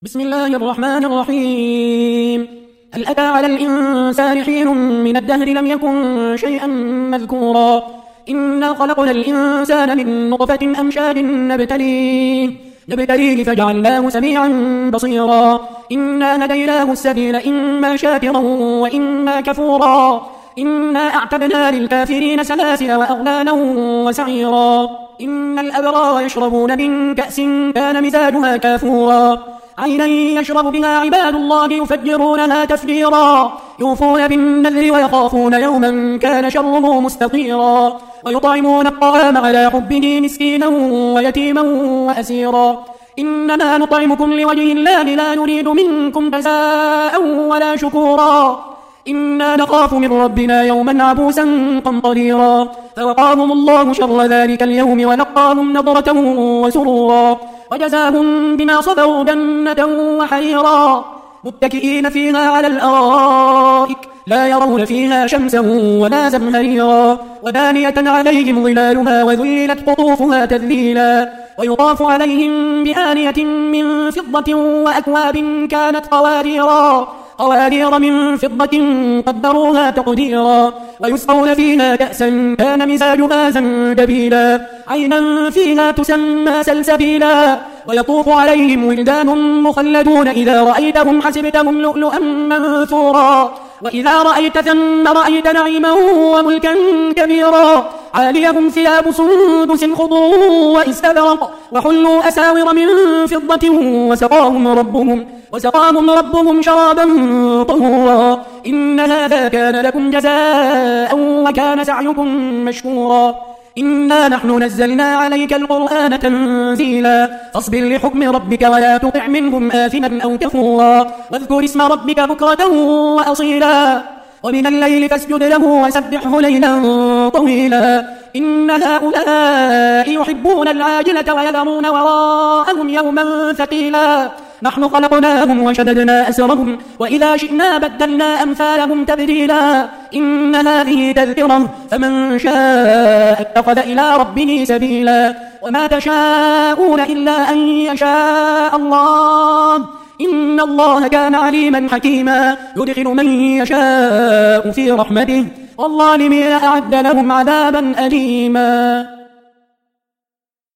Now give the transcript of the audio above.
بسم الله الرحمن الرحيم. هل أتى على الإنسان حين من الدهر لم يكن شيئا مذكورا. إنا خلقنا الإنسان من نطفة أمشاج نبتليه فجعلناه سميعا بصيرا. إنا هديناه السبيل إما شاكرا وإما كفورا. إنا أعتدنا للكافرين سلاسل وأغلالا وسعيرا. إن الأبرار يشربون من كأس كان مزاجها كافورا. عينا يشرب بها عباد الله يفجرونها تفجيرا. يوفون بالنذر ويخافون يوما كان شره مستطيرا. ويطعمون الطعام على حبه مسكينا ويتيما وأسيرا. إنما نطعمكم لوجه الله لا نريد منكم جزاء ولا شكورا. إنا نخاف من ربنا يوما عبوسا قمطريرا. فوقاهم الله شر ذلك اليوم ولقاهم نضرة وسرورا. وجزاهم بما صبروا جنة وحريرا. متكئين فيها على الأرائك لا يرون فيها شمسا ولا زمهريرا. ودانية عليهم ظلالها وذللت قطوفها تذليلا. ويطاف عليهم بآنية من فضة وأكواب كانت قوارير من فضة قدروها تقديرا. ويسقون فيها كأسا كان مزاجها زنجبيلا. عينا فيها تسمى سلسبيلا. ويطوف عليهم ولدان مخلدون إذا رأيتهم حسبتهم لؤلؤا منثورا. وإذا رأيت ثم رأيت نعيما وملكا كبيرا. عاليهم ثياب سندس خضر واستبرق وحلوا أساور من فضة وسقاهم ربهم شرابا طهورا. إن هذا كان لكم جزاء وكان سعيكم مشكورا. إنا نحن نزلنا عليك القرآن تنزيلا. فاصبر لحكم ربك ولا تطع منهم آثما أو كفورا. واذكر اسم ربك بكرة وأصيلا. ومن الليل فاسجد له وسبحه ليلا طويلا. إن هؤلاء يحبون العاجلة ويذرون وراءهم يوما ثقيلا. نحن خلقناهم وشددنا أسرهم وإذا شئنا بدلنا أمثالهم تبديلا. إن هذه تذكرة فمن شاء اتخذ إلى ربه سبيلا. وما تشاءون إلا أن يشاء الله. إن الله كان عليما حكيما. يدخل من يشاء في رحمته والظالمين أعد لهم عذابا أليما.